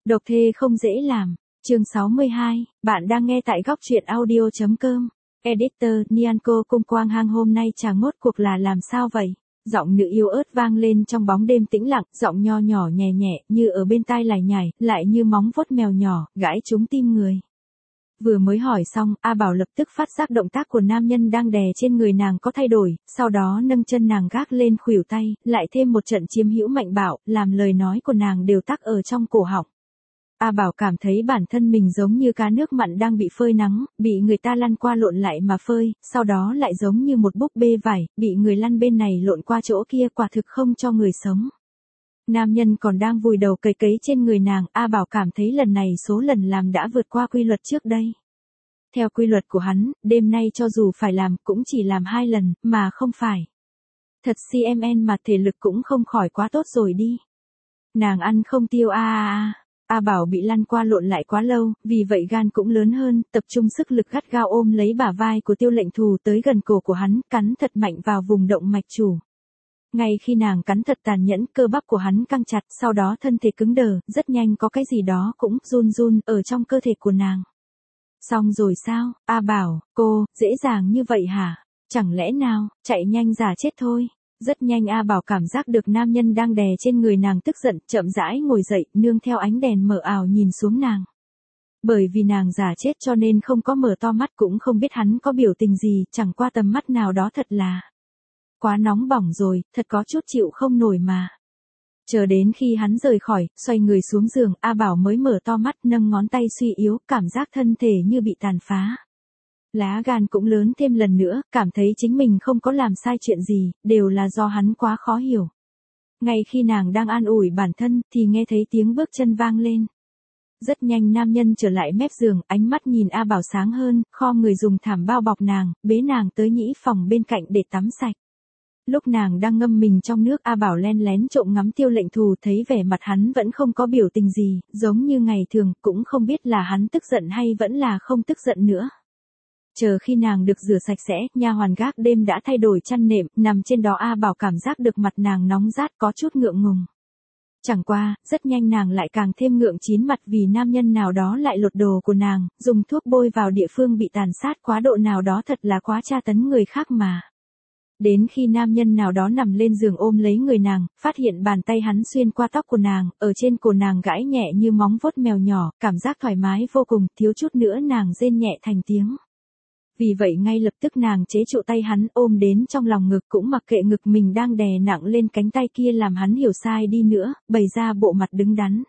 Độc thê không dễ làm. Chương 62, bạn đang nghe tại góc truyện audio.com. Editor, Nyanko Cung Quang Hang hôm nay chàng ngốt cuộc là làm sao vậy? Giọng nữ yếu ớt vang lên trong bóng đêm tĩnh lặng, giọng nho nhỏ nhẹ nhẹ, như ở bên tai lải nhải, lại như móng vuốt mèo nhỏ, gãi trúng tim người. Vừa mới hỏi xong, A Bảo lập tức phát giác động tác của nam nhân đang đè trên người nàng có thay đổi, sau đó nâng chân nàng gác lên khuỷu tay, lại thêm một trận chiếm hữu mạnh bạo, làm lời nói của nàng đều tắc ở trong cổ họng. A Bảo cảm thấy bản thân mình giống như cá nước mặn đang bị phơi nắng, bị người ta lăn qua lộn lại mà phơi, sau đó lại giống như một búp bê vải, bị người lăn bên này lộn qua chỗ kia, quả thực không cho người sống. Nam nhân còn đang vùi đầu cấy cấy trên người nàng, A Bảo cảm thấy lần này số lần làm đã vượt qua quy luật trước đây. Theo quy luật của hắn, đêm nay cho dù phải làm cũng chỉ làm 2 lần, mà không phải. Thật CMN mà thể lực cũng không khỏi quá tốt rồi đi. Nàng ăn không tiêu A Bảo bị lăn qua lộn lại quá lâu, vì vậy gan cũng lớn hơn, tập trung sức lực gắt gao ôm lấy bả vai của Tiêu Lệnh Thù tới gần cổ của hắn, cắn thật mạnh vào vùng động mạch chủ. Ngay khi nàng cắn thật tàn nhẫn, cơ bắp của hắn căng chặt, sau đó thân thể cứng đờ, rất nhanh có cái gì đó cũng run run ở trong cơ thể của nàng. Xong rồi sao, A Bảo, cô, dễ dàng như vậy hả? Chẳng lẽ nào, chạy nhanh giả chết thôi. Rất nhanh A Bảo cảm giác được nam nhân đang đè trên người nàng tức giận, chậm rãi ngồi dậy, nương theo ánh đèn mờ ảo nhìn xuống nàng. Bởi vì nàng giả chết cho nên không có mở to mắt, cũng không biết hắn có biểu tình gì, chẳng qua tầm mắt nào đó thật là quá nóng bỏng rồi, thật có chút chịu không nổi mà. Chờ đến khi hắn rời khỏi, xoay người xuống giường, A Bảo mới mở to mắt, nâng ngón tay suy yếu, cảm giác thân thể như bị tàn phá. Lá gan cũng lớn thêm lần nữa, cảm thấy chính mình không có làm sai chuyện gì, đều là do hắn quá khó hiểu. Ngay khi nàng đang an ủi bản thân, thì nghe thấy tiếng bước chân vang lên. Rất nhanh nam nhân trở lại mép giường, ánh mắt nhìn A Bảo sáng hơn, khom người dùng thảm bao bọc nàng, bế nàng tới nhĩ phòng bên cạnh để tắm sạch. Lúc nàng đang ngâm mình trong nước, A Bảo len lén trộm ngắm Tiêu Lệnh Thù, thấy vẻ mặt hắn vẫn không có biểu tình gì, giống như ngày thường, cũng không biết là hắn tức giận hay vẫn là không tức giận nữa. Chờ khi nàng được rửa sạch sẽ, nha hoàn gác đêm đã thay đổi chăn nệm, nằm trên đó A Bảo cảm giác được mặt nàng nóng rát, có chút ngượng ngùng. Chẳng qua, rất nhanh nàng lại càng thêm ngượng chín mặt vì nam nhân nào đó lại lột đồ của nàng, dùng thuốc bôi vào địa phương bị tàn sát quá độ nào đó, thật là quá tra tấn người khác mà. Đến khi nam nhân nào đó nằm lên giường ôm lấy người nàng, phát hiện bàn tay hắn xuyên qua tóc của nàng, ở trên cổ nàng gãi nhẹ như móng vuốt mèo nhỏ, cảm giác thoải mái vô cùng, thiếu chút nữa nàng rên nhẹ thành tiếng. Vì vậy ngay lập tức nàng chế trụ tay hắn, ôm đến trong lòng ngực, cũng mặc kệ ngực mình đang đè nặng lên cánh tay kia làm hắn hiểu sai đi nữa, bày ra bộ mặt đứng đắn.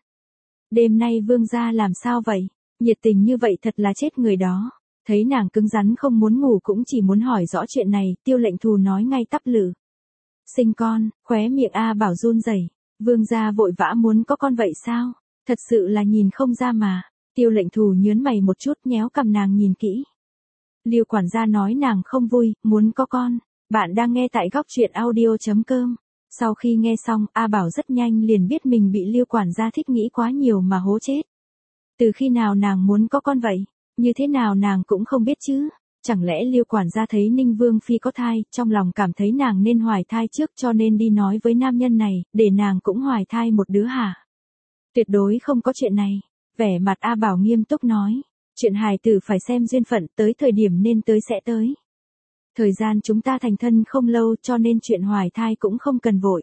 Đêm nay vương gia làm sao vậy? Nhiệt tình như vậy thật là chết người đó. Thấy nàng cứng rắn không muốn ngủ cũng chỉ muốn hỏi rõ chuyện này, Tiêu Lệnh Thù nói ngay tắp lử. Sinh con, khóe miệng A Bảo run rẩy. Vương gia vội vã muốn có con vậy sao? Thật sự là nhìn không ra mà. Tiêu Lệnh Thù nhớn mày một chút, nhéo cằm nàng nhìn kỹ. Lưu quản gia nói nàng không vui, muốn có con. Bạn đang nghe tại góc truyện audio.com. Sau khi nghe xong, A Bảo rất nhanh liền biết mình bị Lưu quản gia thích nghĩ quá nhiều mà hố chết. Từ khi nào nàng muốn có con vậy? Như thế nào nàng cũng không biết chứ. Chẳng lẽ Lưu quản gia thấy Ninh Vương Phi có thai, trong lòng cảm thấy nàng nên hoài thai trước cho nên đi nói với nam nhân này, để nàng cũng hoài thai một đứa hả? Tuyệt đối không có chuyện này. Vẻ mặt A Bảo nghiêm túc nói. Chuyện hài tử phải xem duyên phận, tới thời điểm nên tới sẽ tới. Thời gian chúng ta thành thân không lâu cho nên chuyện hoài thai cũng không cần vội.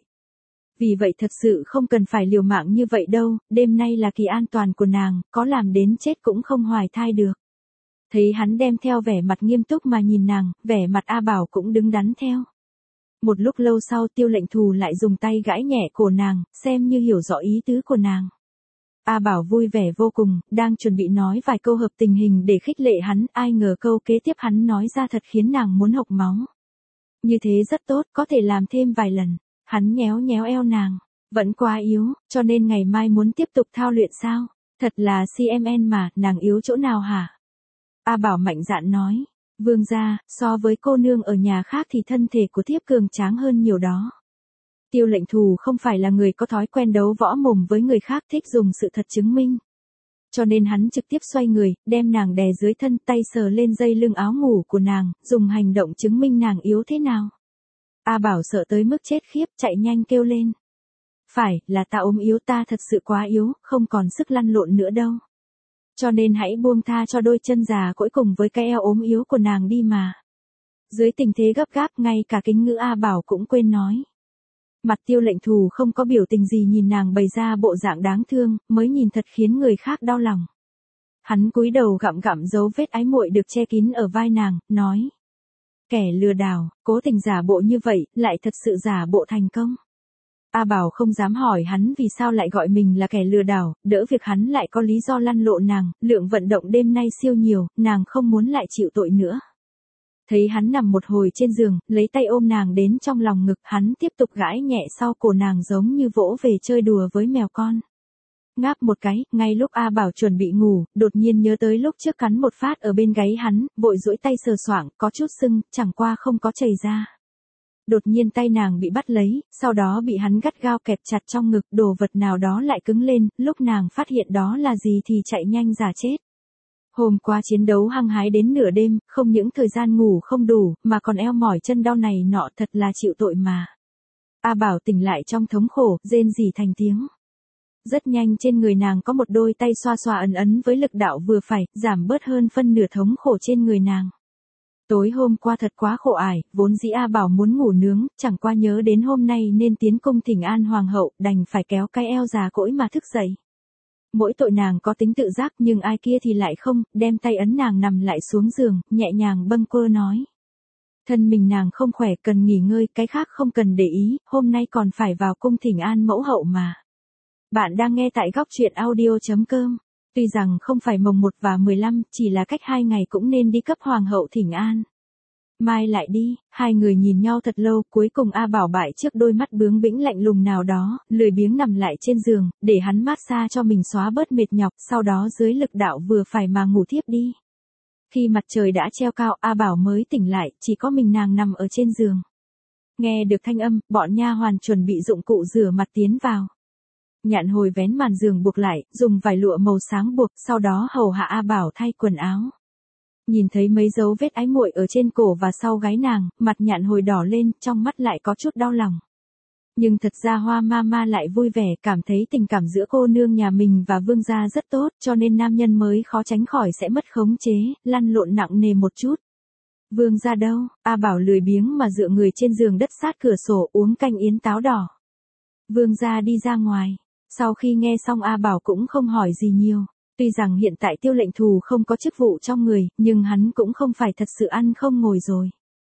Vì vậy thật sự không cần phải liều mạng như vậy đâu, đêm nay là kỳ an toàn của nàng, có làm đến chết cũng không hoài thai được. Thấy hắn đem theo vẻ mặt nghiêm túc mà nhìn nàng, vẻ mặt A Bảo cũng đứng đắn theo. Một lúc lâu sau Tiêu Lệnh Thù lại dùng tay gãi nhẹ cổ nàng, xem như hiểu rõ ý tứ của nàng. A Bảo vui vẻ vô cùng, đang chuẩn bị nói vài câu hợp tình hình để khích lệ hắn, ai ngờ câu kế tiếp hắn nói ra thật khiến nàng muốn hộc máu. Như thế rất tốt, có thể làm thêm vài lần. Hắn nhéo nhéo eo nàng, vẫn quá yếu, cho nên ngày mai muốn tiếp tục thao luyện sao? Thật là CMN mà, nàng yếu chỗ nào hả? A Bảo mạnh dạn nói, vương gia, so với cô nương ở nhà khác thì thân thể của thiếp cường tráng hơn nhiều đó. Tiêu Lệnh Thù không phải là người có thói quen đấu võ mồm với người khác, thích dùng sự thật chứng minh. Cho nên hắn trực tiếp xoay người, đem nàng đè dưới thân, tay sờ lên dây lưng áo ngủ của nàng, dùng hành động chứng minh nàng yếu thế nào. A Bảo sợ tới mức chết khiếp, chạy nhanh kêu lên. phải, là ta ốm yếu, ta thật sự quá yếu, không còn sức lăn lộn nữa đâu. Cho nên hãy buông tha cho đôi chân già cỗi cùng với cái eo ốm yếu của nàng đi mà. Dưới tình thế gấp gáp, ngay cả Kính Ngữ A Bảo cũng quên nói. Mặt Tiêu Lệnh Thù không có biểu tình gì nhìn nàng bày ra bộ dạng đáng thương, mới nhìn thật khiến người khác đau lòng. Hắn cúi đầu gặm gặm dấu vết ái muội được che kín ở vai nàng, nói. Kẻ lừa đảo, cố tình giả bộ như vậy, lại thật sự giả bộ thành công. A Bảo không dám hỏi hắn vì sao lại gọi mình là kẻ lừa đảo, đỡ việc hắn lại có lý do lăn lộn nàng, lượng vận động đêm nay siêu nhiều, nàng không muốn lại chịu tội nữa. Thấy hắn nằm một hồi trên giường, lấy tay ôm nàng đến trong lòng ngực, hắn tiếp tục gãi nhẹ sau cổ nàng giống như vỗ về chơi đùa với mèo con. Ngáp một cái, ngay lúc A Bảo chuẩn bị ngủ, đột nhiên nhớ tới lúc trước cắn một phát ở bên gáy hắn, vội duỗi tay sờ soạng, có chút sưng, chẳng qua không có chảy ra. Đột nhiên tay nàng bị bắt lấy, sau đó bị hắn gắt gao kẹp chặt trong ngực, đồ vật nào đó lại cứng lên, lúc nàng phát hiện đó là gì thì chạy nhanh giả chết. Hôm qua chiến đấu hăng hái đến nửa đêm, không những thời gian ngủ không đủ, mà còn eo mỏi chân đau này nọ, thật là chịu tội mà. A Bảo tỉnh lại trong thống khổ, rên rỉ thành tiếng. Rất nhanh trên người nàng có một đôi tay xoa xoa ấn ấn với lực đạo vừa phải, giảm bớt hơn phân nửa thống khổ trên người nàng. Tối hôm qua thật quá khổ ải, vốn dĩ A Bảo muốn ngủ nướng, chẳng qua nhớ đến hôm nay nên tiến cung thỉnh an hoàng hậu, đành phải kéo cái eo già cỗi mà thức dậy. Mỗi tội nàng có tính tự giác nhưng ai kia thì lại không, đem tay ấn nàng nằm lại xuống giường, nhẹ nhàng bâng quơ nói. Thân mình nàng không khỏe, cần nghỉ ngơi, cái khác không cần để ý, hôm nay còn phải vào cung thỉnh an mẫu hậu mà. Bạn đang nghe tại góc truyện audio.com. Tuy rằng không phải mồng 1 và 15, chỉ là cách 2 ngày cũng nên đi cấp hoàng hậu thỉnh an. Mai lại đi, hai người nhìn nhau thật lâu, cuối cùng A Bảo bại trước đôi mắt bướng bĩnh lạnh lùng nào đó, lười biếng nằm lại trên giường, để hắn mát xa cho mình xóa bớt mệt nhọc, sau đó dưới lực đạo vừa phải mà ngủ thiếp đi. Khi mặt trời đã treo cao, A Bảo mới tỉnh lại, chỉ có mình nàng nằm ở trên giường. Nghe được thanh âm, bọn nha hoàn chuẩn bị dụng cụ rửa mặt tiến vào. Nhạn Hồi vén màn giường buộc lại, dùng vải lụa màu sáng buộc, sau đó hầu hạ A Bảo thay quần áo. Nhìn thấy mấy dấu vết ái muội ở trên cổ và sau gáy nàng, mặt Nhạn Hồi đỏ lên, trong mắt lại có chút đau lòng. Nhưng thật ra Hoa Mama lại vui vẻ, cảm thấy tình cảm giữa cô nương nhà mình và vương gia rất tốt, cho nên nam nhân mới khó tránh khỏi sẽ mất khống chế, lăn lộn nặng nề một chút. Vương gia đâu? A Bảo lười biếng mà dựa người trên giường đất sát cửa sổ uống canh yến táo đỏ. Vương gia đi ra ngoài. Sau khi nghe xong A Bảo cũng không hỏi gì nhiều. Tuy rằng hiện tại Tiêu Lệnh Thù không có chức vụ trong người, nhưng hắn cũng không phải thật sự ăn không ngồi rồi.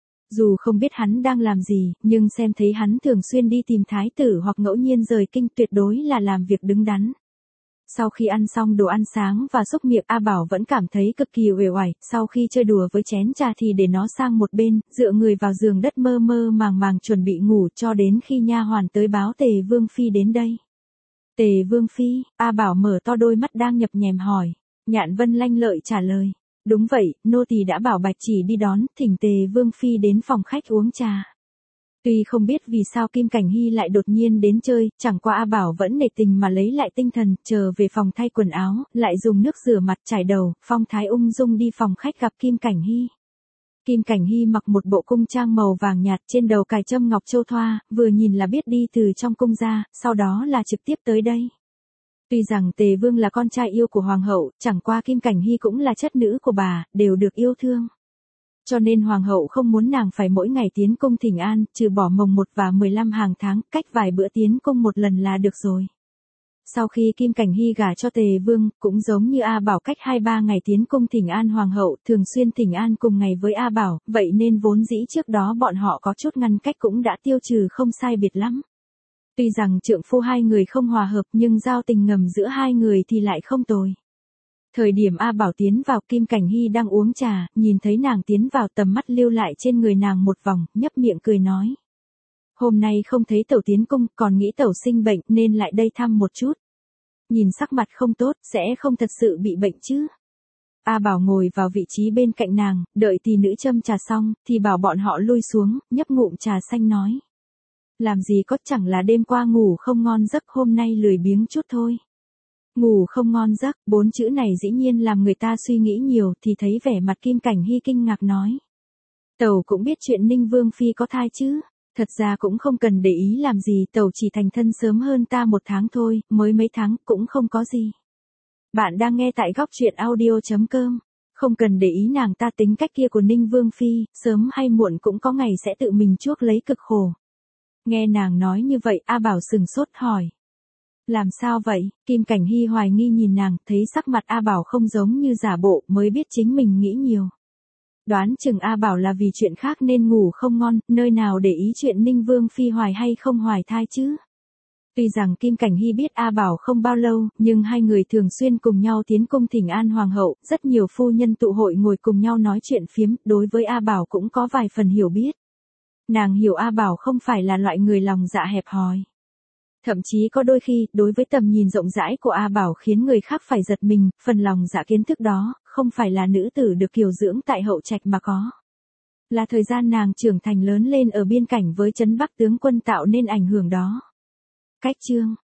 Dù không biết hắn đang làm gì, nhưng xem thấy hắn thường xuyên đi tìm thái tử hoặc ngẫu nhiên rời kinh, tuyệt đối là làm việc đứng đắn. Sau khi ăn xong đồ ăn sáng và xúc miệng, A Bảo vẫn cảm thấy cực kỳ uể oải, sau khi chơi đùa với chén trà thì để nó sang một bên, dựa người vào giường đất mơ mơ màng màng chuẩn bị ngủ cho đến khi nha hoàn tới báo Tề Vương phi đến đây. Tề Vương phi, A Bảo mở to đôi mắt đang nhập nhèm hỏi. Nhạn Vân lanh lợi trả lời. Đúng vậy, nô tỳ đã bảo Bạch Chỉ đi đón, thỉnh Tề Vương phi đến phòng khách uống trà. Tuy không biết vì sao Kim Cảnh Hy lại đột nhiên đến chơi, chẳng qua A Bảo vẫn nể tình mà lấy lại tinh thần, chờ về phòng thay quần áo, lại dùng nước rửa mặt chải đầu, phong thái ung dung đi phòng khách gặp Kim Cảnh Hy. Kim Cảnh Hy mặc một bộ cung trang màu vàng nhạt, trên đầu cài châm ngọc châu thoa, vừa nhìn là biết đi từ trong cung ra, sau đó là trực tiếp tới đây. Tuy rằng Tề Vương là con trai yêu của hoàng hậu, chẳng qua Kim Cảnh Hy cũng là chất nữ của bà, đều được yêu thương. Cho nên hoàng hậu không muốn nàng phải mỗi ngày tiến cung thỉnh an, trừ bỏ mồng 1 và 15 hàng tháng, cách vài bữa tiến cung một lần là được rồi. Sau khi Kim Cảnh Hy gả cho Tề Vương, cũng giống như A Bảo cách 2-3 ngày tiến cung thỉnh an hoàng hậu, thường xuyên thỉnh an cùng ngày với A Bảo, vậy nên vốn dĩ trước đó bọn họ có chút ngăn cách cũng đã tiêu trừ không sai biệt lắm. Tuy rằng trượng phu hai người không hòa hợp nhưng giao tình ngầm giữa hai người thì lại không tồi. Thời điểm A Bảo tiến vào, Kim Cảnh Hy đang uống trà, nhìn thấy nàng tiến vào, tầm mắt lưu lại trên người nàng một vòng, nhấp miệng cười nói. Hôm nay không thấy tẩu tiến cung, còn nghĩ tẩu sinh bệnh nên lại đây thăm một chút. Nhìn sắc mặt không tốt, sẽ không thật sự bị bệnh chứ. A Bảo ngồi vào vị trí bên cạnh nàng, đợi tỷ nữ châm trà xong, thì bảo bọn họ lui xuống, nhấp ngụm trà xanh nói. Làm gì có, chẳng là đêm qua ngủ không ngon giấc, hôm nay lười biếng chút thôi. Ngủ không ngon giấc, 4 chữ này dĩ nhiên làm người ta suy nghĩ nhiều, thì thấy vẻ mặt Kim Cảnh Hy kinh ngạc nói. Tẩu cũng biết chuyện Ninh Vương phi có thai chứ? Thật ra cũng không cần để ý làm gì, tẩu chỉ thành thân sớm hơn ta 1 tháng thôi, mới mấy tháng cũng không có gì. Bạn đang nghe tại góc truyện audio.com. Không cần để ý nàng ta, tính cách kia của Ninh Vương Phi, sớm hay muộn cũng có ngày sẽ tự mình chuốc lấy cực khổ. Nghe nàng nói như vậy, A Bảo sừng sốt hỏi. Làm sao vậy? Kim Cảnh Hy hoài nghi nhìn nàng, thấy sắc mặt A Bảo không giống như giả bộ, mới biết chính mình nghĩ nhiều. Đoán chừng A Bảo là vì chuyện khác nên ngủ không ngon, nơi nào để ý chuyện Ninh Vương Phi hoài hay không hoài thai chứ. Tuy rằng Kim Cảnh Hy biết A Bảo không bao lâu, nhưng hai người thường xuyên cùng nhau tiến cung thỉnh an hoàng hậu, rất nhiều phu nhân tụ hội ngồi cùng nhau nói chuyện phiếm, đối với A Bảo cũng có vài phần hiểu biết. Nàng hiểu A Bảo không phải là loại người lòng dạ hẹp hòi. Thậm chí có đôi khi, đối với tầm nhìn rộng rãi của A Bảo khiến người khác phải giật mình, phần lòng dạ kiến thức đó, không phải là nữ tử được kiều dưỡng tại hậu trạch mà có. Là thời gian nàng trưởng thành lớn lên ở biên cảnh với trấn Bắc tướng quân tạo nên ảnh hưởng đó. Cách chương